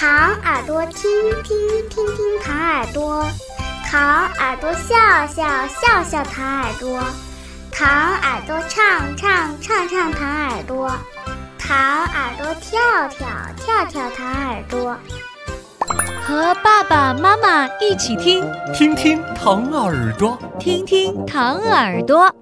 糖耳朵听听听听糖耳朵，糖耳朵笑笑笑笑糖耳朵，糖耳朵唱唱唱唱糖耳朵，糖耳朵跳跳跳跳糖耳朵。 和爸爸妈妈一起听， 听听糖耳朵， 听听糖耳朵。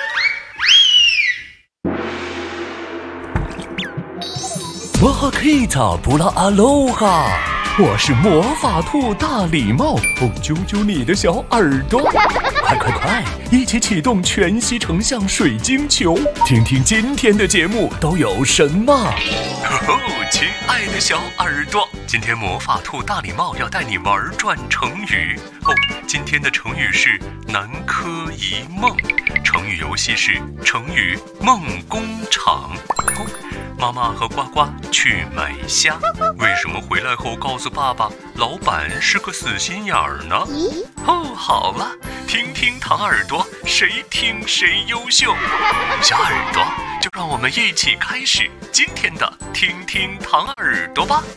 哇哈 Kita 布拉阿罗哈，我是魔法兔大礼帽，揪揪你的小耳朵，快快快，一起启动全息成像水晶球，听听今天的节目都有什么。亲爱的小耳朵，今天魔法兔大礼帽要带你玩转成语今天的成语是南柯一梦，成语游戏是成语梦工厂。妈妈和呱呱去买虾，为什么回来后告诉爸爸老板是个死心眼儿呢？好了，听听糖耳朵，谁听谁优秀。小耳朵，就让我们一起开始今天的听听糖耳朵吧。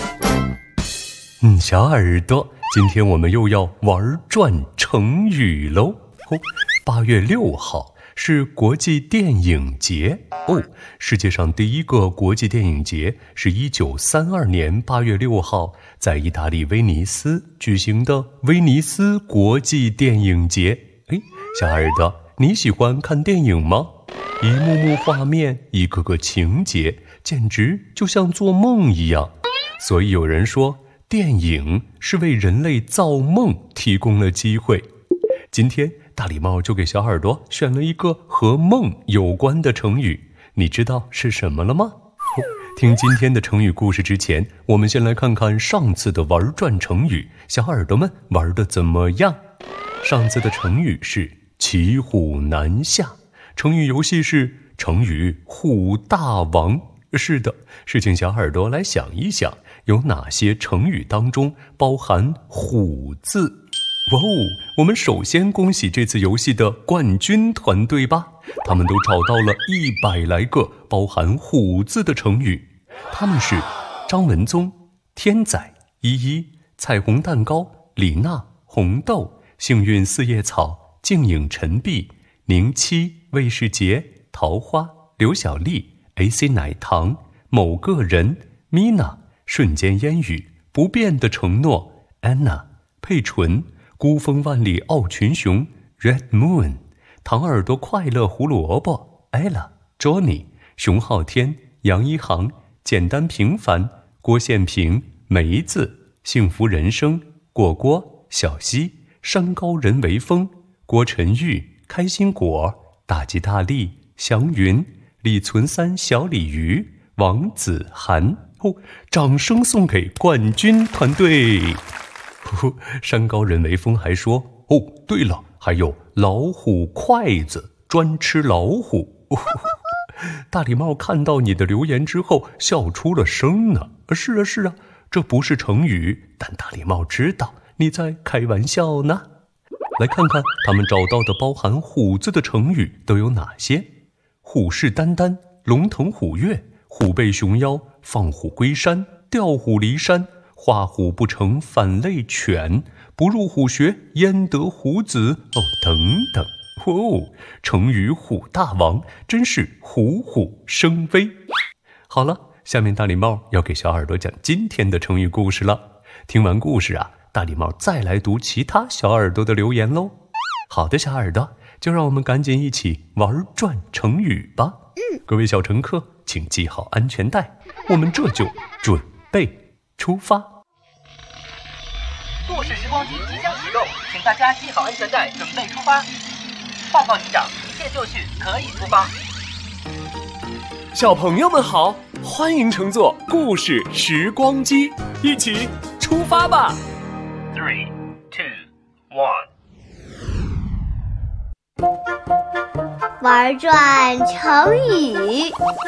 小耳朵，今天我们又要玩转成语喽。8月6号是国际电影节世界上第一个国际电影节是1932年8月6号在意大利威尼斯举行的威尼斯国际电影节。小耳朵，你喜欢看电影吗？一幕幕画面，一个个情节，简直就像做梦一样。所以有人说，电影是为人类造梦提供了机会。今天大礼帽就给小耳朵选了一个和梦有关的成语，你知道是什么了吗？听今天的成语故事之前，我们先来看看上次的玩转成语，小耳朵们玩得怎么样？上次的成语是骑虎难下，成语游戏是成语虎大王。是的，是请小耳朵来想一想，有哪些成语当中包含虎字。我们首先恭喜这次游戏的冠军团队吧，他们都找到了100来个包含虎字的成语，他们是张文宗、天仔、依依、彩虹蛋糕、李娜、红豆、幸运四叶草、静影陈碧、宁七、魏世杰、桃花、刘小丽、AC 奶糖、某个人、Mina、瞬间烟雨、不变的承诺、Anna、佩纯、孤峰万里傲群雄 Red Moon， 糖耳朵快乐胡萝卜 Ella、 Johnny、 熊浩天、杨一航、简单平凡、郭宪平、梅子、幸福人生、果果、小溪、山高人为峰、郭晨玉、开心果、大吉大利、祥云、李存三、小鲤鱼、王子涵。掌声送给冠军团队。山高人为峰还说对了，还有老虎筷子专吃老虎。大礼帽看到你的留言之后笑出了声呢。是啊，这不是成语，但大礼帽知道你在开玩笑呢。来看看他们找到的包含虎字的成语都有哪些。虎视眈眈、龙腾虎跃、虎背熊腰、放虎归山、调虎离山、画虎不成反类犬、不入虎穴焉得虎子等等。成语虎大王真是虎虎生威。好了，下面大礼帽要给小耳朵讲今天的成语故事了。听完故事大礼帽再来读其他小耳朵的留言喽。好的，小耳朵，就让我们赶紧一起玩转成语吧。各位小乘客，请系好安全带，我们这就准备出发。 故事时光机即将启动，请大家系好安全带，准备出发。报告局长，一切就绪，可以出发。 小朋友们好，欢迎乘坐故事时光机，一起出发吧。 3、2、1。 玩转成语。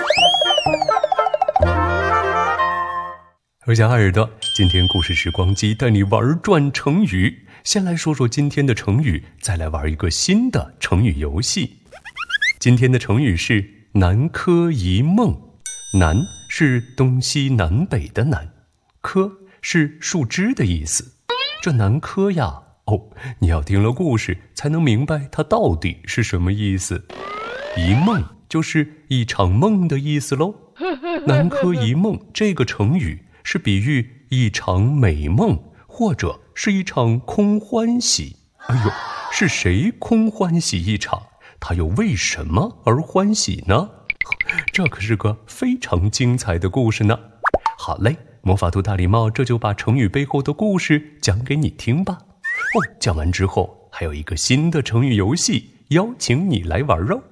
小耳朵，今天故事时光机带你玩转成语。先来说说今天的成语，再来玩一个新的成语游戏。今天的成语是南柯一梦。南是东西南北的南，柯是树枝的意思。这南柯呀，你要听了故事才能明白它到底是什么意思。一梦就是一场梦的意思喽。南柯一梦这个成语是比喻一场美梦，或者是一场空欢喜。是谁空欢喜一场？他又为什么而欢喜呢？这可是个非常精彩的故事呢。好嘞，魔法兔大礼帽这就把成语背后的故事讲给你听吧。讲完之后还有一个新的成语游戏，邀请你来玩哦。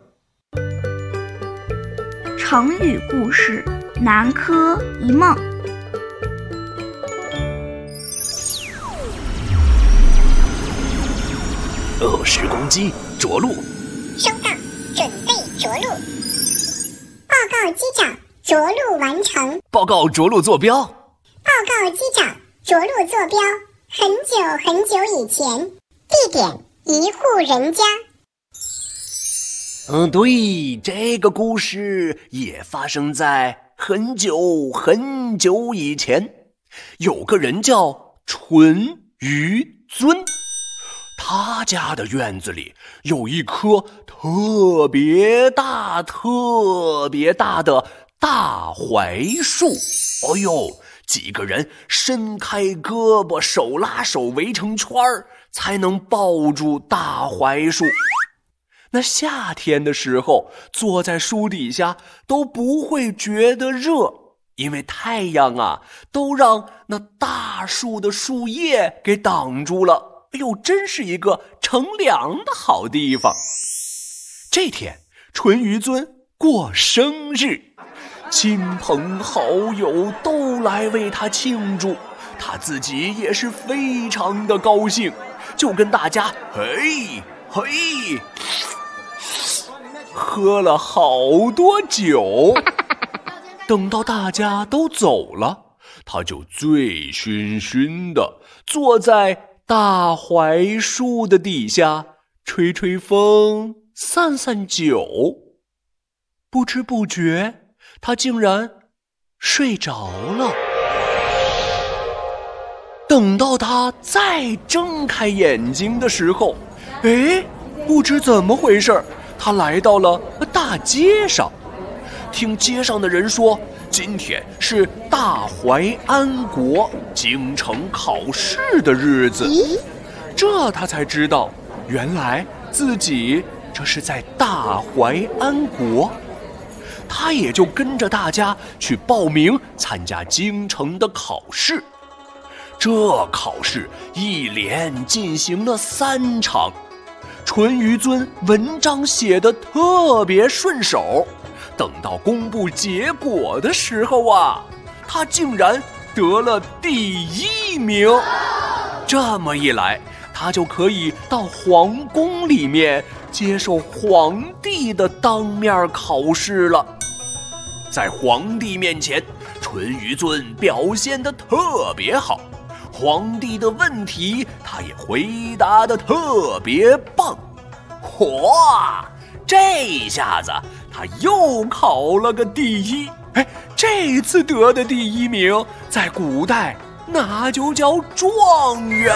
成语故事：南柯一梦。 10公斤，着陆。 收到，准备着陆。报告机长，着陆完成。 报告着陆坐标。 报告机长，着陆坐标很久很久以前，地点一户人家。 对，这个故事也发生在很久很久以前。有个人叫淳于尊，他家的院子里有一棵特别大的大槐树。几个人伸开胳膊，手拉手围成圈儿，才能抱住大槐树。那夏天的时候，坐在树底下都不会觉得热，因为太阳都让那大树的树叶给挡住了。真是一个乘凉的好地方。这天，淳于尊过生日，亲朋好友都来为他庆祝，他自己也是非常的高兴，就跟大家喝了好多酒。等到大家都走了，他就醉醺醺的坐在大槐树的底下，吹吹风，散散酒。不知不觉，他竟然睡着了。等到他再睁开眼睛的时候，不知怎么回事，他来到了大街上。听街上的人说，今天是大怀安国京城考试的日子。这他才知道，原来自己这是在大怀安国。他也就跟着大家去报名参加京城的考试。这考试一连进行了3场，淳于尊文章写得特别顺手。等到公布结果的时候他竟然得了第1名。这么一来，他就可以到皇宫里面接受皇帝的当面考试了。在皇帝面前，淳于尊表现得特别好，皇帝的问题他也回答得特别棒。这下子他又考了个第1。这次得的第1名，在古代那就叫状元。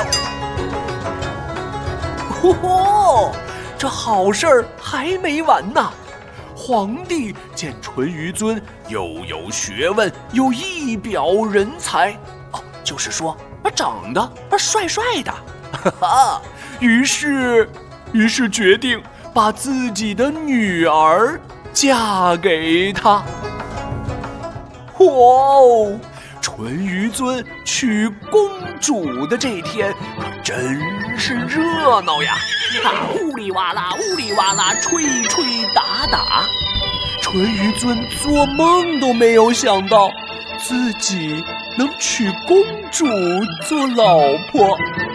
这好事儿还没完呢。皇帝见淳于尊又有学问，又一表人才，就是说长得帅帅的，于是决定把自己的女儿嫁给他。淳于尊娶公主的这天可真是热闹呀！呜里哇啦呜里哇啦，吹吹打打。淳于尊做梦都没有想到自己能娶公主做老婆。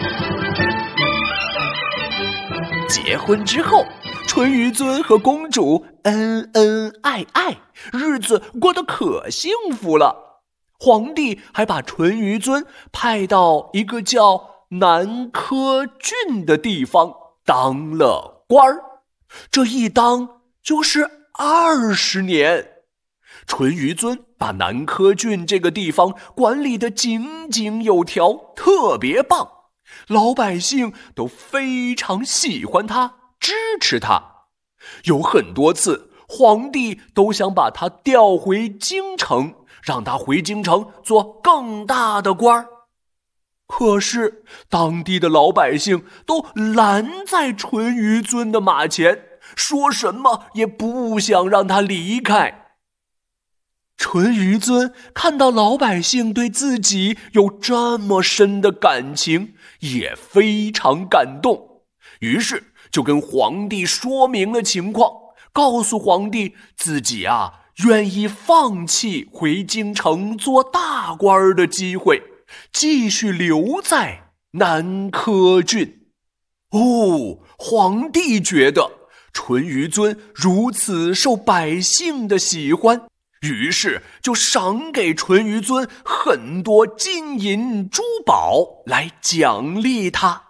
结婚之后，淳于尊和公主恩恩爱爱，日子过得可幸福了。皇帝还把淳于尊派到一个叫南柯郡的地方当了官儿，这一当就是20年。 淳于尊把南柯郡这个地方管理得井井有条，特别棒，老百姓都非常喜欢他，支持他。有很多次，皇帝都想把他调回京城，让他回京城做更大的官儿。可是当地的老百姓都拦在淳于尊的马前，说什么也不想让他离开。淳于尊看到老百姓对自己有这么深的感情，也非常感动，于是就跟皇帝说明了情况，告诉皇帝自己愿意放弃回京城做大官的机会，继续留在南柯郡。皇帝觉得淳于尊如此受百姓的喜欢，于是就赏给淳于尊很多金银珠宝来奖励他。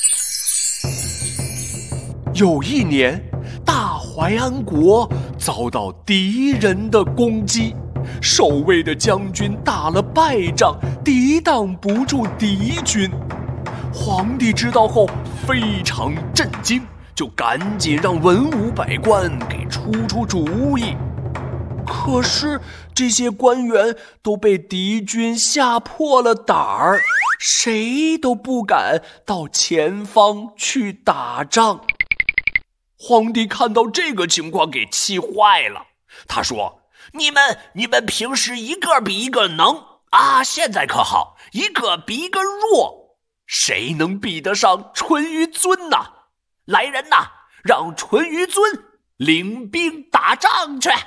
有一年，大淮安国遭到敌人的攻击，守卫的将军打了败仗，抵挡不住敌军。皇帝知道后非常震惊，就赶紧让文武百官给出主意。可是这些官员都被敌军吓破了胆儿，谁都不敢到前方去打仗。皇帝看到这个情况给气坏了，他说：你们平时一个比一个能现在可好，一个比一个弱，谁能比得上淳于尊呢？来人呐，让淳于尊领兵打仗去。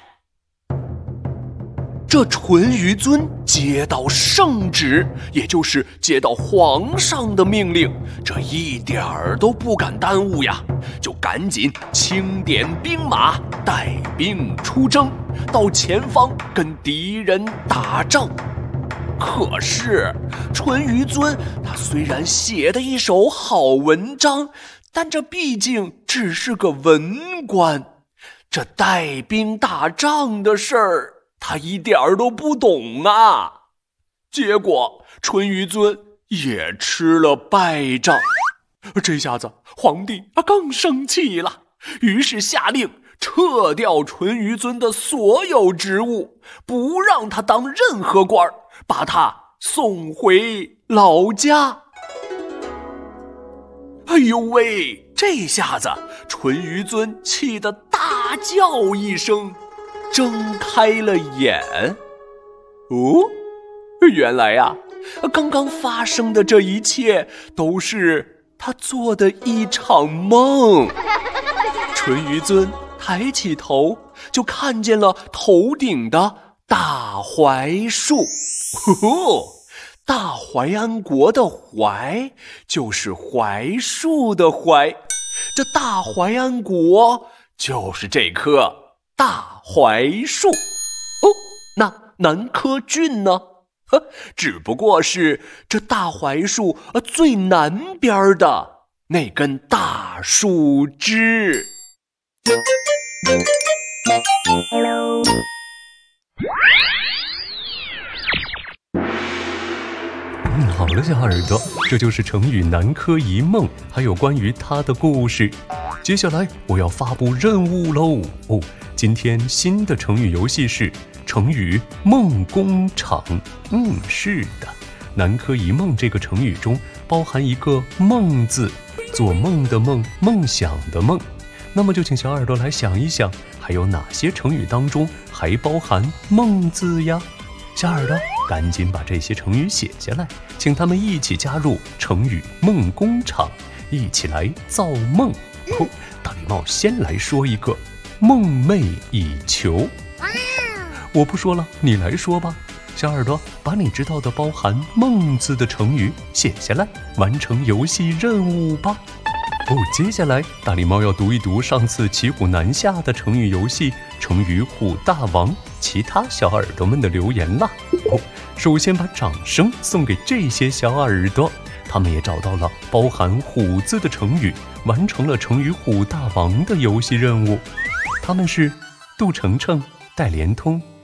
这淳于尊接到圣旨，也就是接到皇上的命令，这一点儿都不敢耽误呀，就赶紧清点兵马，带兵出征，到前方跟敌人打仗。可是淳于尊他虽然写的一手好文章，但这毕竟只是个文官，这带兵打仗的事儿他一点儿都不懂啊。结果淳于尊也吃了败仗。这下子皇帝更生气了，于是下令撤掉淳于尊的所有职务，不让他当任何官，把他送回老家。哎呦喂，这下子淳于尊气得大叫一声，睁开了眼。原来刚刚发生的这一切都是他做的一场梦。淳于尊抬起头，就看见了头顶的大槐树。大淮安国的淮就是槐树的槐，这大淮安国就是这棵大槐树。那南柯郡呢？只不过是这大槐树最南边的那根大树枝。 好了，小耳朵，这就是成语南柯一梦，还有关于它的故事。接下来我要发布任务喽！今天新的成语游戏是成语梦工厂。是的，南柯一梦这个成语中包含一个梦字，做梦的梦，梦想的梦。那么就请小耳朵来想一想，还有哪些成语当中还包含梦字呀？小耳朵赶紧把这些成语写下来，请他们一起加入成语梦工厂，一起来造梦。大礼帽先来说一个梦寐以求。我不说了，你来说吧。小耳朵把你知道的包含梦字的成语写下来，完成游戏任务吧。接下来大礼猫要读一读上次骑虎难下的成语游戏成语虎大王其他小耳朵们的留言啦。首先把掌声送给这些小耳朵，他们也找到了包含虎字的成语，完成了成语虎大王的游戏任务。他们是杜程程、戴连通、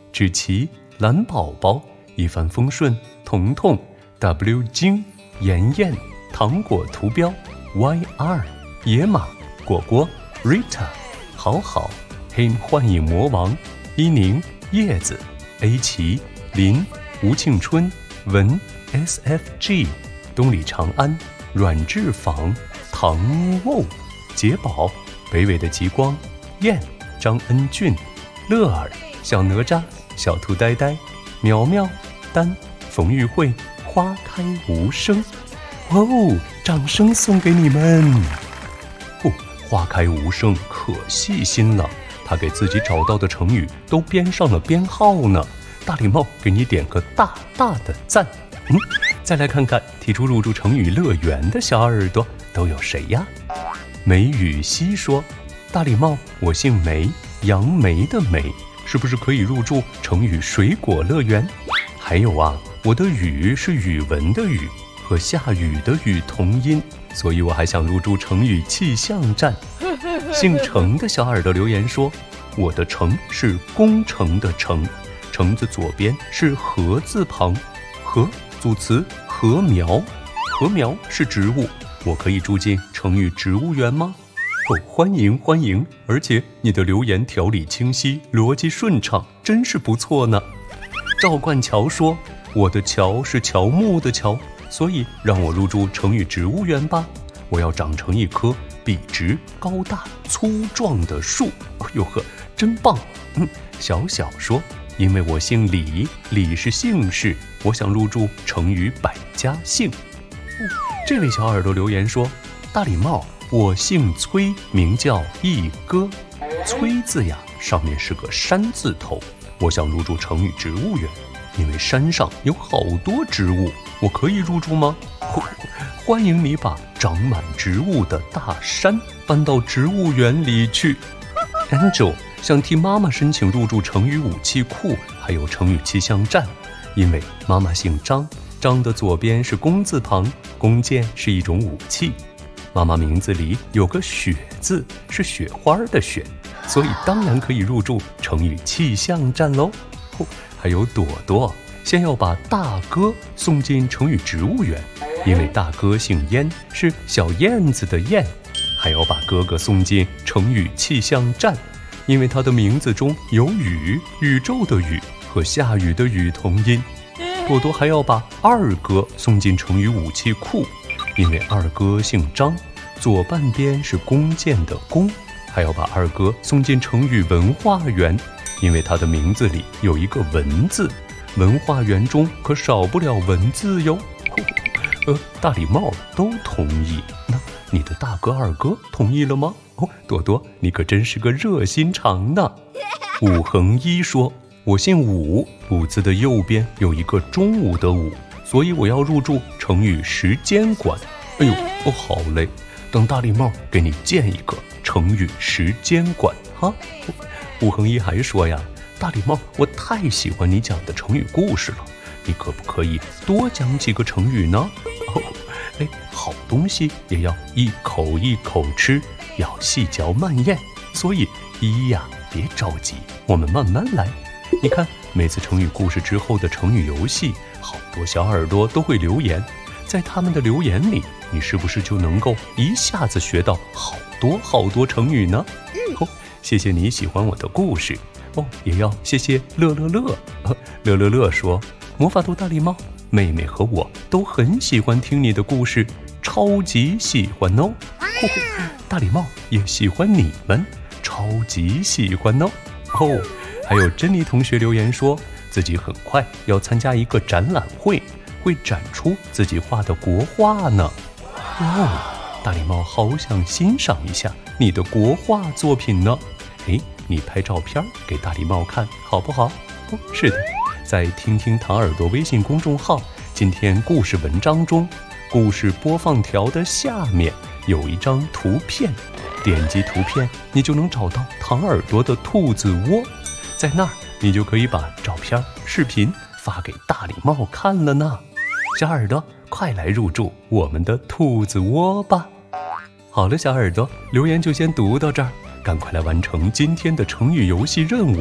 志奇、蓝宝宝、一帆风顺、彤彤、W 精、妍妍、糖果图标、YR、野马、果果、Rita、好好、Him 幻影魔王、伊宁、叶子、A 奇、林、吴庆春、文、SFG、东里长安、阮志坊、唐沃、杰宝、北纬的极光、燕、张恩俊、乐儿、小哪吒、小兔呆呆、苗苗、丹、冯玉慧、花开无声。哦，掌声送给你们！哦，花开无声可细心了，他给自己找到的成语都编上了编号呢。大礼帽给你点个大大的赞。再来看看提出入驻成语乐园的小耳朵都有谁呀？梅雨熙说，大礼帽，我姓梅，杨梅的梅，是不是可以入驻成语水果乐园？还有啊，我的雨是语文的雨，和下雨的雨同音，所以我还想入驻成语气象站。姓程的小耳朵留言说，我的程是工程的程，程字左边是禾字旁，禾组词禾苗，禾苗是植物，我可以住进成语植物园吗？哦，欢迎欢迎，而且你的留言条理清晰，逻辑顺畅，真是不错呢。赵冠桥说，我的乔是乔木的乔，所以让我入驻成语植物园吧，我要长成一棵笔直高大粗壮的树。哎呦呵，真棒。小小说，因为我姓李，李是姓氏，我想入驻成语百家姓。这位小耳朵留言说，大礼帽，我姓崔，名叫一哥，崔字呀上面是个山字头，我想入驻成语植物园，因为山上有好多植物，我可以入驻吗？欢迎你把长满植物的大山搬到植物园里去。Angel 想替妈妈申请入驻成语武器库，还有成语气象站，因为妈妈姓张，张的左边是弓字旁，弓箭是一种武器，妈妈名字里有个雪字，是雪花的雪，所以当然可以入驻成语气象站喽。还有朵朵先要把大哥送进成语植物园，因为大哥姓燕，是小燕子的燕，还要把哥哥送进成语气象站，因为他的名字中有雨，宇宙的宇和下雨的雨同音。朵朵还要把二哥送进成语武器库，因为二哥姓张，左半边是弓箭的弓，还要把二哥送进成语文化园，因为他的名字里有一个文字，文化园中可少不了文字哟。大礼帽都同意，那你的大哥二哥同意了吗？朵朵你可真是个热心肠呢。武恒一说，我姓武，武字的右边有一个中午的午，所以我要入驻成语时间馆。哎呦，好嘞，等大礼帽给你建一个成语时间馆哈。武恒一还说呀，大礼帽，我太喜欢你讲的成语故事了，你可不可以多讲几个成语呢？好东西也要一口一口吃，要细嚼慢咽，所以依依呀，别着急，我们慢慢来。你看，每次成语故事之后的成语游戏，好多小耳朵都会留言，在他们的留言里，你是不是就能够一下子学到好多好多成语呢？谢谢你喜欢我的故事也要谢谢乐乐乐。乐乐乐说，魔法兔大礼帽，妹妹和我都很喜欢听你的故事，超级喜欢哦。大礼帽也喜欢你们，超级喜欢哦。还有珍妮同学留言说，自己很快要参加一个展览会，会展出自己画的国画呢。大礼帽好想欣赏一下你的国画作品呢。你拍照片给大礼帽看好不好？是的，在听听糖耳朵微信公众号今天故事文章中，故事播放条的下面有一张图片，点击图片你就能找到糖耳朵的兔子窝，在那儿你就可以把照片视频发给大礼帽看了呢。小耳朵快来入驻我们的兔子窝吧。好了，小耳朵留言就先读到这儿，赶快来完成今天的成语游戏任务，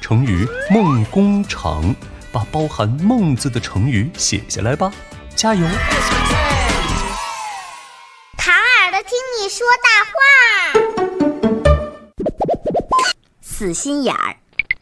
成语梦工厂，把包含梦字的成语写下来吧，加油！ 唐耳朵听你说大话。死心眼儿。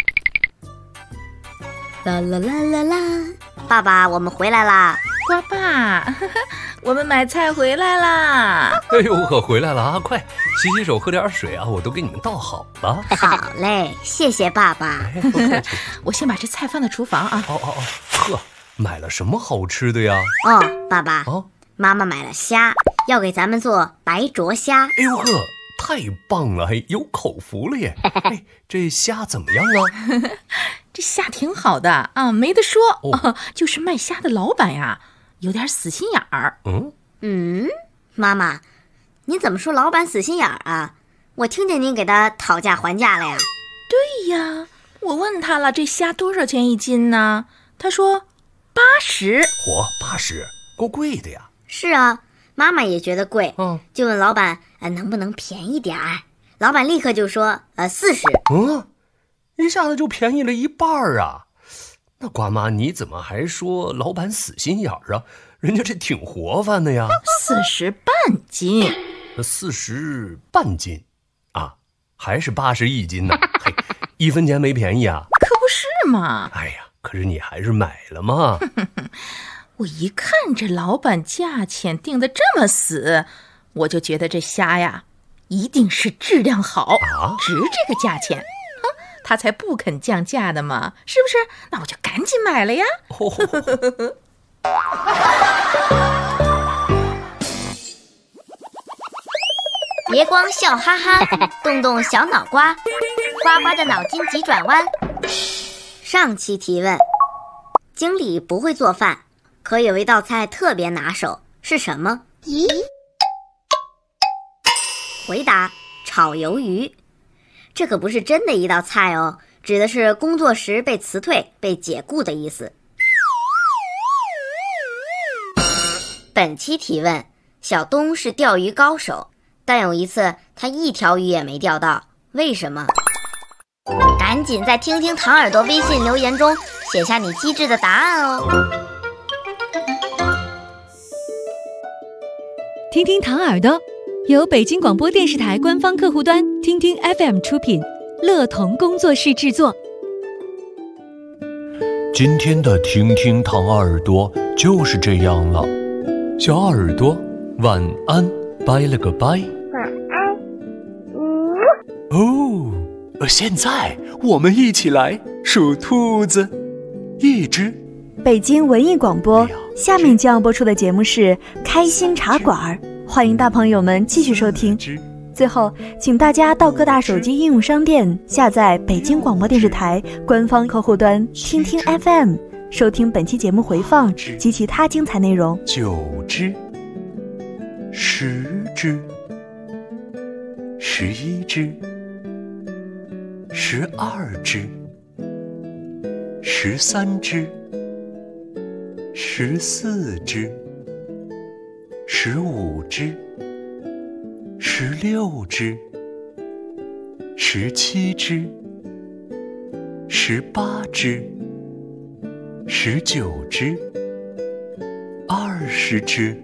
啦啦啦啦啦，爸爸，我们回来啦！ 瓜爸，我们买菜回来啦！ 哎呦，我回来了啊！快洗洗手，喝点水啊！我都给你们倒好了。 好嘞，谢谢爸爸。 不客气。 我先把这菜放在厨房啊。 呵，买了什么好吃的呀？ 爸爸，妈妈买了虾，要给咱们做白灼虾。 哎呦呵，太棒了，有口福了耶！这虾怎么样啊？ 这虾挺好的啊，没得说。就是卖虾的老板呀，有点死心眼儿。 妈妈，你怎么说老板死心眼儿啊？我听见您给他讨价还价了呀。 对呀，我问他了，这虾多少钱一斤呢？他说80。 80，够贵的呀。 是啊，妈妈也觉得贵，就问老板能不能便宜点儿。老板立刻就说40。 一下子就便宜了一半啊！那瓜妈，你怎么还说老板死心眼儿啊？人家这挺活泛的呀。 40半斤 ，40半斤啊，还是80一斤呢？嘿，1分钱没便宜啊！ 可不是嘛！ 哎呀，可是你还是买了嘛。 我一看这老板价钱定得这么死，我就觉得这虾呀一定是质量好，值这个价钱。他才不肯降价的嘛，是不是？那我就赶紧买了呀。 别光笑哈哈，动动小脑瓜，呱呱的脑筋急转弯。上期提问：经理不会做饭，可有一道菜特别拿手，是什么？回答：炒鱿鱼。这可不是真的一道菜哦，指的是工作时被辞退、被解雇的意思。本期提问：小东是钓鱼高手，但有一次他一条鱼也没钓到，为什么？赶紧在听听唐耳朵微信留言中写下你机智的答案哦。 听听唐耳朵由北京广播电视台官方客户端听听 FM 出品，乐童工作室制作。 今天的听听唐耳朵就是这样了，小耳朵晚安，拜了个拜。 晚安。 现在我们一起来数兔子，1只。 北京文艺广播，下面将要播出的节目是开心茶馆，欢迎大朋友们继续收听。最后，请大家到各大手机应用商店下载北京广播电视台官方客户端听听 FM， 收听本期节目回放及其他精彩内容。 9只，10只，11只，12只，13只，14只，15只，16只，17只，18只，19只，20只。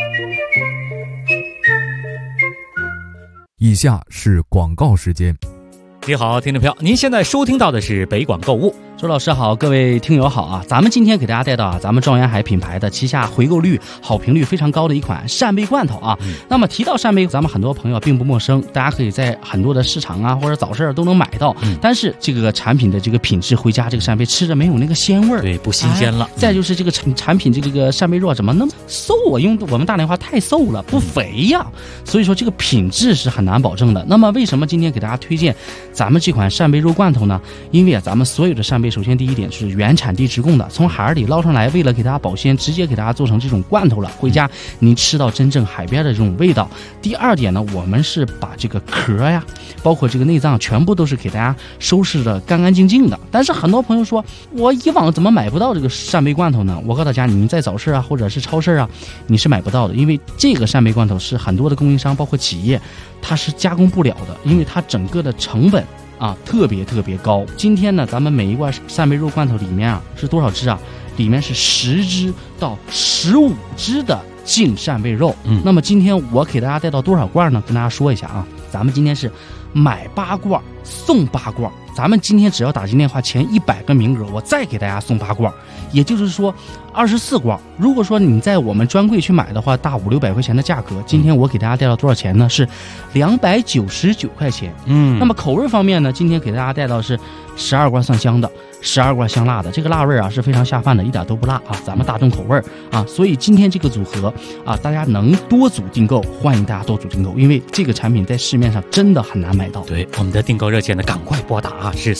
以下是广告时间。 你好，听众朋友，您现在收听到的是北广购物。 周老师好，各位听友好啊！咱们今天给大家带到咱们庄园海品牌的旗下回购率、好评率非常高的一款扇贝罐头啊。那么提到扇贝，咱们很多朋友并不陌生，大家可以在很多的市场啊或者早市都能买到。但是这个产品的这个品质，回家这个扇贝吃着没有那个鲜味儿， 对，不新鲜了。 再就是这个产品这个扇贝肉怎么那么瘦啊？用我们大连话太瘦了，不肥呀。所以说这个品质是很难保证的。那么为什么今天给大家推荐咱们这款扇贝肉罐头呢？因为啊，咱们所有的扇贝，首先第一点是原产地直供的，从海里捞上来，为了给大家保鲜，直接给大家做成这种罐头了，回家您吃到真正海边的这种味道。第二点呢，我们是把这个壳呀，包括这个内脏，全部都是给大家收拾的干干净净的。但是很多朋友说，我以往怎么买不到这个扇贝罐头呢？我告诉大家，你在早市啊，或者是超市啊，你是买不到的，因为这个扇贝罐头是很多的供应商，包括企业，它是加工不了的，因为它整个的成本啊，特别高。今天呢，咱们每一罐扇贝肉罐头里面啊是多少只啊？里面是10只到15只的净扇贝肉。那么今天我给大家带到多少罐呢？跟大家说一下啊，咱们今天是买8罐送8罐。咱们今天只要打进电话前100个名额，我再给大家送8罐，也就是说24罐。如果说你在我们专柜去买的话，大500-600块钱的价格，今天我给大家带到多少钱呢？是299块钱。那么口味方面呢，今天给大家带到是12罐蒜香的，12罐香辣的，这个辣味啊是非常下饭的，一点都不辣啊，咱们大众口味啊。所以今天这个组合啊，大家能多组订购，欢迎大家多组订购，因为这个产品在市面上真的很难买到。 对，我们的订购热线呢，赶快拨打啊，是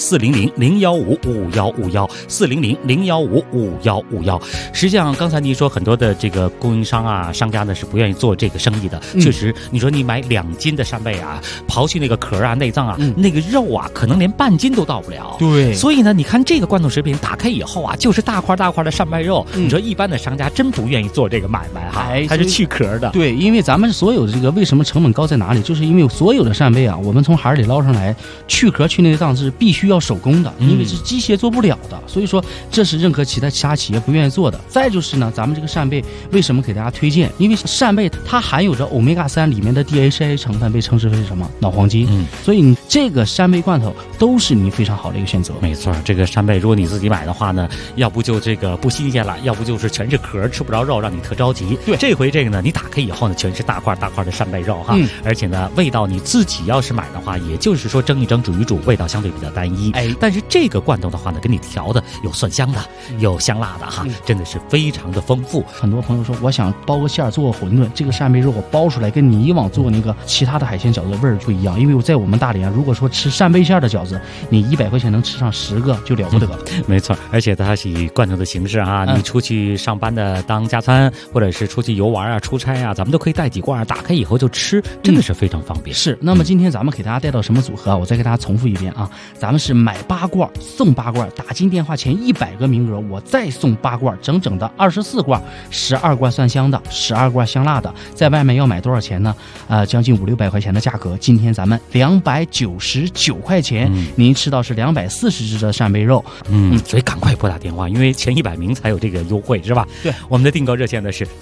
400-015-5151，400-015-5151。实际上，刚才你说很多的这个供应商啊、商家呢是不愿意做这个生意的。确实，你说你买2斤的扇贝啊，刨去那个壳啊、内脏啊，那个肉啊，可能连半斤都到不了。 对， 所以呢，你看这个罐头食品打开以后啊，就是大块的扇贝肉。你说一般的商家真不愿意做这个买卖哈，它是去壳的。 对，因为咱们所有的这个为什么成本高在哪里？就是因为所有的扇贝啊，我们从海里捞上来，去壳去内脏是必须要手工的，因为是机械做不了的。所以说这是任何其他企业不愿意做的。再就是呢，咱们这个扇贝为什么给大家推荐？因为扇贝它含有着欧米伽3里面的 DHA 成分，被称之为什么脑黄金。所以你这个扇贝罐头都是你非常好的一个选择。 没错，这个扇贝如果你自己买的话呢，要不就这个不新鲜了，要不就是全是壳吃不着肉，让你特着急。 对， 这回这个呢，你打开以后呢，全是大块的扇贝肉哈，而且呢，味道你自己要是买的话，也就是说蒸一蒸、煮一煮，味道相对比较单一。但是这个罐头的话呢，给你调的有蒜香的，有香辣的哈，真的是非常的丰富。 很多朋友说，我想包个馅儿做个馄饨，这个扇贝肉我包出来，跟你以往做那个其他的海鲜饺子味儿不一样。因为在我们大连，如果说吃扇贝馅的饺子，你100块钱能吃上10个就了不得。 没错，而且它是以罐头的形式啊，你出去上班的当加餐，或者是出去游玩啊、出差啊，咱们都可以带几罐，打开以后就吃，真的是非常方便。 是，那么今天咱们给大家带到什么组合啊？我再给大家重复一遍啊，咱们是买8罐送8罐，打进电话前100个名额，我再送8罐，整整的24罐，12罐蒜香的，12罐香辣的，在外面要买多少钱呢？将近500-600块钱的价格，今天咱们299块钱，您吃到是240只的扇贝肉。 所以赶快拨打电话，因为前100名才有这个优惠，是吧？ 对， 我们的订购热线呢是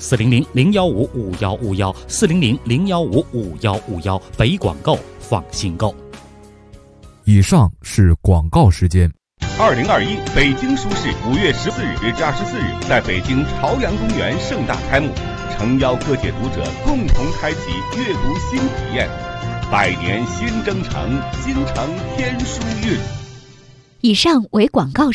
400-015-5151，400-015-5151，北广购，放心购。 以上是广告时间。 2021北京书市5月14日至24日在北京朝阳公园盛大开幕，诚邀各界读者共同开启阅读新体验。百年新征程，新承天书韵。 以上为广告